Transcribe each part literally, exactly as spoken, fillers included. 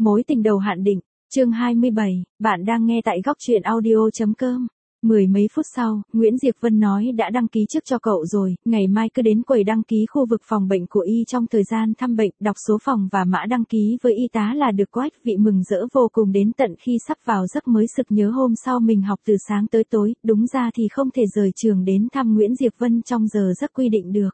Mối tình đầu hạn định, chương hai mươi bảy, bạn đang nghe tại góc truyện audio chấm com. Mười mấy phút sau, Nguyễn Diệp Vân nói đã đăng ký trước cho cậu rồi, ngày mai cứ đến quầy đăng ký khu vực phòng bệnh của y trong thời gian thăm bệnh, đọc số phòng và mã đăng ký với y tá là được. Quách Vị mừng rỡ vô cùng đến tận khi sắp vào giấc mới sực nhớ hôm sau mình học từ sáng tới tối, đúng ra thì không thể rời trường đến thăm Nguyễn Diệp Vân trong giờ giấc quy định được.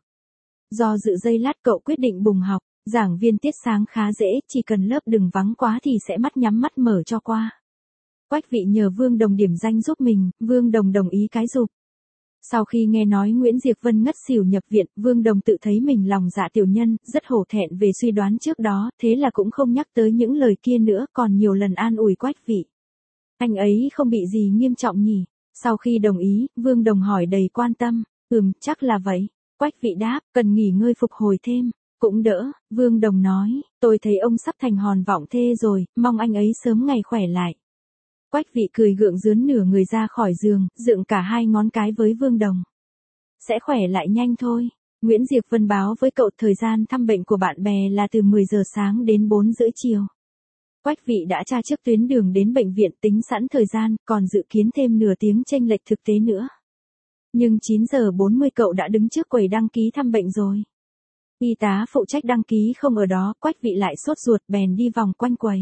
Do dự giây lát cậu quyết định bùng học. Giảng viên tiết sáng khá dễ, chỉ cần lớp đừng vắng quá thì sẽ mắt nhắm mắt mở cho qua. Quách Vị nhờ Vương Đồng điểm danh giúp mình, Vương Đồng đồng ý cái rụp. Sau khi nghe nói Nguyễn Diệp Vân ngất xỉu nhập viện, Vương Đồng tự thấy mình lòng dạ tiểu nhân, rất hổ thẹn về suy đoán trước đó, thế là cũng không nhắc tới những lời kia nữa, còn nhiều lần an ủi Quách Vị. Anh ấy không bị gì nghiêm trọng nhỉ? Sau khi đồng ý, Vương Đồng hỏi đầy quan tâm, ừm, chắc là vậy. Quách Vị đáp, cần nghỉ ngơi phục hồi thêm. Cũng đỡ, Vương Đồng nói, tôi thấy ông sắp thành hòn vọng thê rồi, mong anh ấy sớm ngày khỏe lại. Quách Vị cười gượng dướn nửa người ra khỏi giường, dựng cả hai ngón cái với Vương Đồng. Sẽ khỏe lại nhanh thôi. Nguyễn Diệp Vân báo với cậu thời gian thăm bệnh của bạn bè là từ mười giờ sáng đến bốn rưỡi chiều. Quách Vị đã tra trước tuyến đường đến bệnh viện tính sẵn thời gian, còn dự kiến thêm nửa tiếng chênh lệch thực tế nữa. Nhưng chín giờ bốn mươi cậu đã đứng trước quầy đăng ký thăm bệnh rồi. Y tá phụ trách đăng ký không ở đó, Quách Vị lại sốt ruột bèn đi vòng quanh quầy.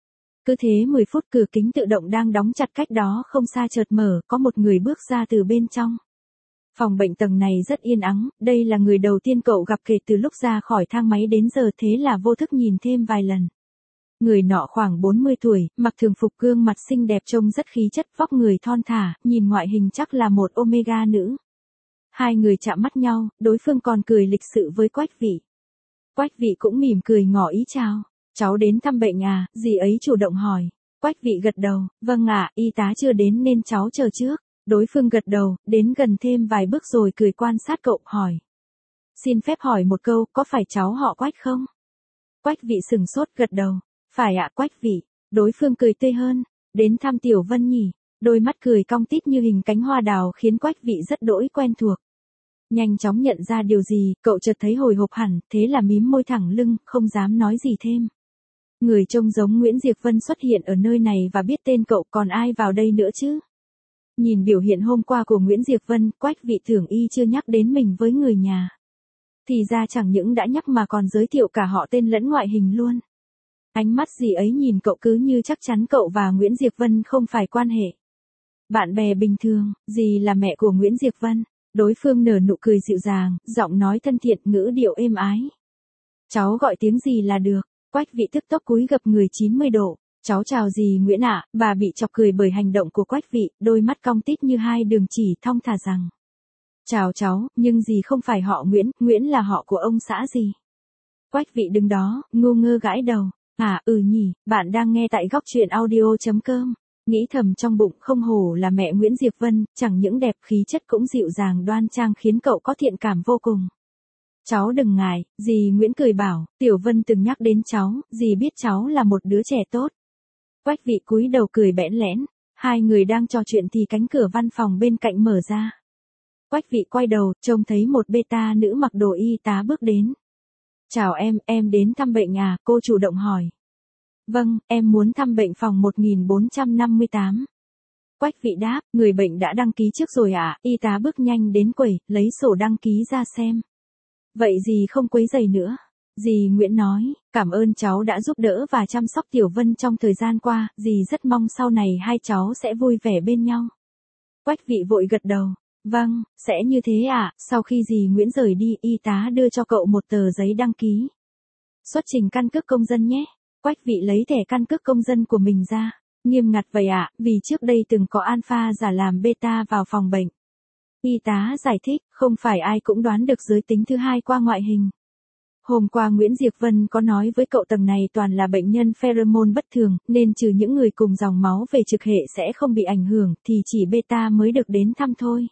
Cứ thế mười phút cửa kính tự động đang đóng chặt cách đó không xa chợt mở, có một người bước ra từ bên trong. Phòng bệnh tầng này rất yên ắng, đây là người đầu tiên cậu gặp kể từ lúc ra khỏi thang máy đến giờ, thế là vô thức nhìn thêm vài lần. Người nọ khoảng bốn mươi tuổi, mặc thường phục, gương mặt xinh đẹp, trông rất khí chất, vóc người thon thả, nhìn ngoại hình chắc là một omega nữ. Hai người chạm mắt nhau, đối phương còn cười lịch sự với Quách Vị. Quách Vị cũng mỉm cười ngỏ ý chào. Cháu đến thăm bệnh à, dì ấy chủ động hỏi. Quách Vị gật đầu, vâng ạ, y tá chưa đến nên cháu chờ trước. Đối phương gật đầu, đến gần thêm vài bước rồi cười quan sát cậu, hỏi. Xin phép hỏi một câu, có phải cháu họ Quách không? Quách Vị sừng sốt gật đầu. Phải ạ Quách Vị. Đối phương cười tươi hơn. Đến thăm Tiểu Vân nhỉ? Đôi mắt cười cong tít như hình cánh hoa đào khiến Quách Vị rất đỗi quen thuộc. Nhanh chóng nhận ra điều gì, cậu chợt thấy hồi hộp hẳn, thế là mím môi thẳng lưng, không dám nói gì thêm. Người trông giống Nguyễn Diệp Vân xuất hiện ở nơi này và biết tên cậu, còn ai vào đây nữa chứ? Nhìn biểu hiện hôm qua của Nguyễn Diệp Vân, Quách Vị tưởng y chưa nhắc đến mình với người nhà. Thì ra chẳng những đã nhắc mà còn giới thiệu cả họ tên lẫn ngoại hình luôn. Ánh mắt dì ấy nhìn cậu cứ như chắc chắn cậu và Nguyễn Diệp Vân không phải quan hệ bạn bè bình thường, dì là mẹ của Nguyễn Diệp Vân. Đối phương nở nụ cười dịu dàng, giọng nói thân thiện, ngữ điệu êm ái. Cháu gọi tiếng gì là được. Quách Vị tức tốc cúi gập người chín mươi độ. Cháu chào dì Nguyễn ạ. Bà bị chọc cười bởi hành động của Quách Vị, đôi mắt cong tít như hai đường chỉ, thong thả rằng. Chào cháu, nhưng dì không phải họ Nguyễn, Nguyễn là họ của ông xã dì. Quách Vị đứng đó, ngu ngơ gãi đầu. À, ừ nhỉ, bạn đang nghe tại góc truyện audio chấm com. Nghĩ thầm trong bụng, không hổ là mẹ Nguyễn Diệp Vân, chẳng những đẹp, khí chất cũng dịu dàng đoan trang khiến cậu có thiện cảm vô cùng. Cháu đừng ngại, dì Nguyễn cười bảo, Tiểu Vân từng nhắc đến cháu, dì biết cháu là một đứa trẻ tốt. Quách Vị cúi đầu cười bẽn lẽn, hai người đang trò chuyện thì cánh cửa văn phòng bên cạnh mở ra. Quách Vị quay đầu, trông thấy một beta nữ mặc đồ y tá bước đến. Chào em, em đến thăm bệnh à, cô chủ động hỏi. Vâng, em muốn thăm bệnh phòng một nghìn bốn trăm năm mươi tám. Quách Vị đáp, người bệnh đã đăng ký trước rồi ạ, à? Y tá bước nhanh đến quầy, lấy sổ đăng ký ra xem. Vậy dì không quấy rầy nữa. Dì Nguyễn nói, cảm ơn cháu đã giúp đỡ và chăm sóc Tiểu Vân trong thời gian qua, dì rất mong sau này hai cháu sẽ vui vẻ bên nhau. Quách Vị vội gật đầu, vâng, sẽ như thế ạ. À? Sau khi dì Nguyễn rời đi, y tá đưa cho cậu một tờ giấy đăng ký. Xuất trình căn cước công dân nhé. Quách Vị lấy thẻ căn cước công dân của mình ra. Nghiêm ngặt vậy ạ, à, vì trước đây từng có alpha giả làm beta vào phòng bệnh. Y tá giải thích, không phải ai cũng đoán được giới tính thứ hai qua ngoại hình. Hôm qua Nguyễn Diệp Vân có nói với cậu tầng này toàn là bệnh nhân pheromone bất thường, nên trừ những người cùng dòng máu về trực hệ sẽ không bị ảnh hưởng, thì chỉ beta mới được đến thăm thôi.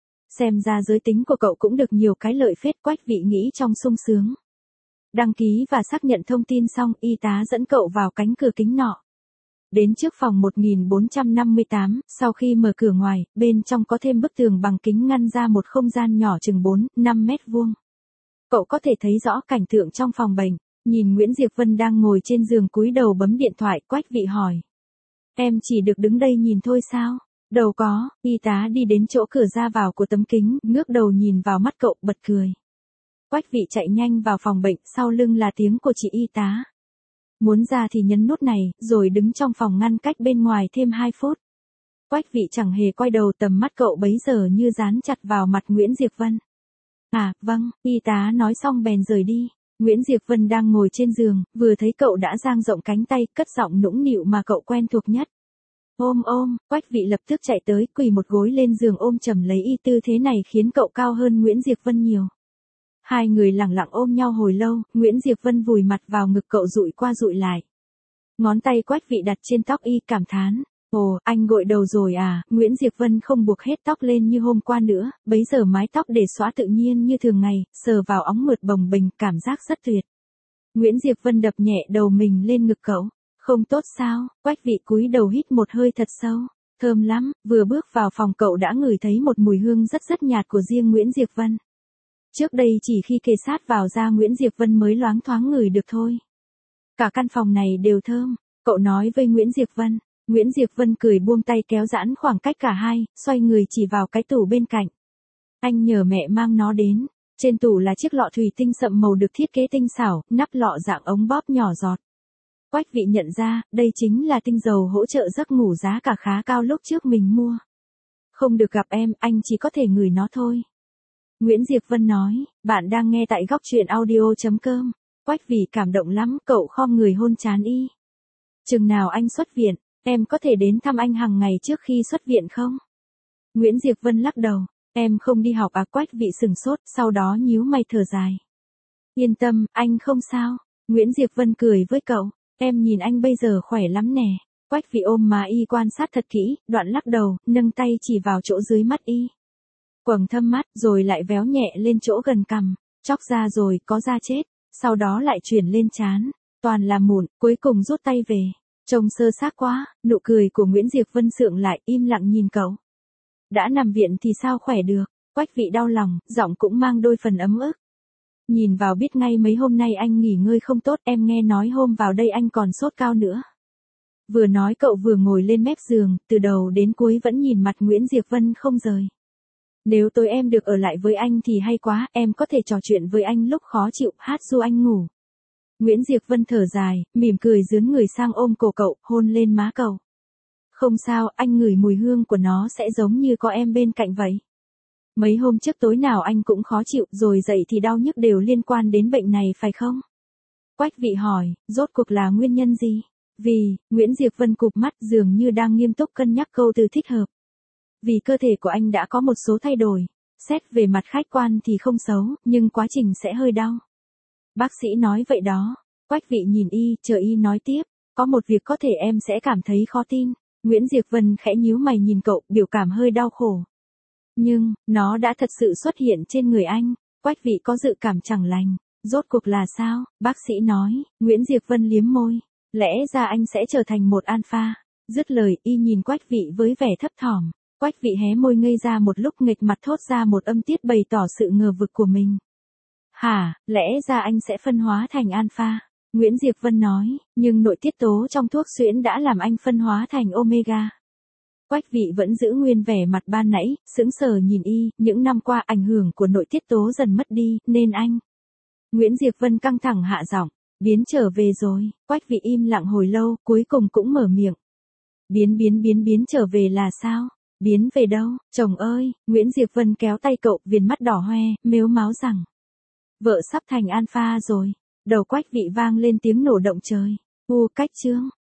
Xem ra giới tính của cậu cũng được nhiều cái lợi phết, Quách Vị nghĩ trong sung sướng. Đăng ký và xác nhận thông tin xong, y tá dẫn cậu vào cánh cửa kính nọ. Đến trước phòng một nghìn bốn trăm năm mươi tám, sau khi mở cửa ngoài, bên trong có thêm bức tường bằng kính ngăn ra một không gian nhỏ chừng bốn, năm mét vuông. Cậu có thể thấy rõ cảnh tượng trong phòng bệnh. Nhìn Nguyễn Diệp Vân đang ngồi trên giường cúi đầu bấm điện thoại, Quách Vị hỏi. Em chỉ được đứng đây nhìn thôi sao? Đâu có, y tá đi đến chỗ cửa ra vào của tấm kính, ngước đầu nhìn vào mắt cậu, bật cười. Quách Vị chạy nhanh vào phòng bệnh, sau lưng là tiếng của chị y tá. Muốn ra thì nhấn nút này, rồi đứng trong phòng ngăn cách bên ngoài thêm hai phút. Quách Vị chẳng hề quay đầu, tầm mắt cậu bấy giờ như dán chặt vào mặt Nguyễn Diệp Vân. À, vâng, y tá nói xong bèn rời đi. Nguyễn Diệp Vân đang ngồi trên giường, vừa thấy cậu đã dang rộng cánh tay, cất giọng nũng nịu mà cậu quen thuộc nhất. Ôm ôm, Quách Vị lập tức chạy tới, quỳ một gối lên giường ôm chầm lấy y, tư thế này khiến cậu cao hơn Nguyễn Diệp Vân nhiều. Hai người lặng lặng ôm nhau hồi lâu, Nguyễn Diệp Vân vùi mặt vào ngực cậu dụi qua dụi lại. Ngón tay Quách Vị đặt trên tóc y, cảm thán. Ồ, anh gội đầu rồi à? Nguyễn Diệp Vân không buộc hết tóc lên như hôm qua nữa, bấy giờ mái tóc để xõa tự nhiên như thường ngày, sờ vào óng mượt bồng bềnh, cảm giác rất tuyệt. Nguyễn Diệp Vân đập nhẹ đầu mình lên ngực cậu. Không tốt sao? Quách Vị cúi đầu hít một hơi thật sâu. Thơm lắm, vừa bước vào phòng cậu đã ngửi thấy một mùi hương rất rất nhạt của riêng Nguyễn Diệp Vân. Trước đây chỉ khi kề sát vào da Nguyễn Diệp Vân mới loáng thoáng ngửi được thôi. Cả căn phòng này đều thơm, cậu nói với Nguyễn Diệp Vân. Nguyễn Diệp Vân cười buông tay kéo giãn khoảng cách cả hai, xoay người chỉ vào cái tủ bên cạnh. Anh nhờ mẹ mang nó đến. Trên tủ là chiếc lọ thủy tinh sậm màu được thiết kế tinh xảo, nắp lọ dạng ống bóp nhỏ giọt. Quách Vị nhận ra, đây chính là tinh dầu hỗ trợ giấc ngủ giá cả khá cao lúc trước mình mua. Không được gặp em, anh chỉ có thể ngửi nó thôi. Nguyễn Diệp Vân nói, bạn đang nghe tại góc truyện audio chấm com. Quách Vị cảm động lắm, cậu khom người hôn trán y. Chừng nào anh xuất viện, em có thể đến thăm anh hàng ngày trước khi xuất viện không? Nguyễn Diệp Vân lắc đầu, em không đi học à? Quách Vị sừng sốt, sau đó nhíu mày thở dài. Yên tâm, anh không sao. Nguyễn Diệp Vân cười với cậu, em nhìn anh bây giờ khỏe lắm nè. Quách Vị ôm má y quan sát thật kỹ, đoạn lắc đầu, nâng tay chỉ vào chỗ dưới mắt y. Quầng thâm mắt, rồi lại véo nhẹ lên chỗ gần cằm, chóc ra rồi, có da chết, sau đó lại chuyển lên trán, toàn là mụn, cuối cùng rút tay về. Trông sơ xác quá, nụ cười của Nguyễn Diệp Vân sượng lại, im lặng nhìn cậu. Đã nằm viện thì sao khỏe được? Quách Vị đau lòng, giọng cũng mang đôi phần ấm ức. Nhìn vào biết ngay mấy hôm nay anh nghỉ ngơi không tốt, em nghe nói hôm vào đây anh còn sốt cao nữa. Vừa nói cậu vừa ngồi lên mép giường, từ đầu đến cuối vẫn nhìn mặt Nguyễn Diệp Vân không rời. Nếu tối em được ở lại với anh thì hay quá, em có thể trò chuyện với anh lúc khó chịu, hát ru anh ngủ. Nguyễn Diệp Vân thở dài, mỉm cười dướn người sang ôm cổ cậu, hôn lên má cậu. Không sao, anh ngửi mùi hương của nó sẽ giống như có em bên cạnh vậy. Mấy hôm trước tối nào anh cũng khó chịu, rồi dậy thì đau nhức đều liên quan đến bệnh này phải không? Quách Vị hỏi, rốt cuộc là nguyên nhân gì? Vì, Nguyễn Diệp Vân cụp mắt dường như đang nghiêm túc cân nhắc câu từ thích hợp. Vì cơ thể của anh đã có một số thay đổi, xét về mặt khách quan thì không xấu, nhưng quá trình sẽ hơi đau. Bác sĩ nói vậy đó. Quách Vị nhìn y, chờ y nói tiếp, có một việc có thể em sẽ cảm thấy khó tin. Nguyễn Diệp Vân khẽ nhíu mày nhìn cậu, biểu cảm hơi đau khổ. Nhưng, nó đã thật sự xuất hiện trên người anh. Quách Vị có dự cảm chẳng lành. Rốt cuộc là sao? Bác sĩ nói. Nguyễn Diệp Vân liếm môi. Lẽ ra anh sẽ trở thành một alpha. Dứt lời, y nhìn Quách Vị với vẻ thấp thỏm. Quách Vị hé môi ngây ra một lúc, nghịch mặt thốt ra một âm tiết bày tỏ sự ngờ vực của mình. Hả, lẽ ra anh sẽ phân hóa thành alpha? Nguyễn Diệp Vân nói, nhưng nội tiết tố trong thuốc xuyễn đã làm anh phân hóa thành omega. Quách Vị vẫn giữ nguyên vẻ mặt ban nãy, sững sờ nhìn y, những năm qua ảnh hưởng của nội tiết tố dần mất đi, nên anh. Nguyễn Diệp Vân căng thẳng hạ giọng, biến trở về rồi. Quách Vị im lặng hồi lâu, cuối cùng cũng mở miệng. Biến biến biến biến trở về là sao? Biến về đâu? Chồng ơi, Nguyễn Diệp Vân kéo tay cậu, viền mắt đỏ hoe, mếu máo rằng. Vợ sắp thành alpha rồi. Đầu Quách Vị vang lên tiếng nổ động trời. U cách chương.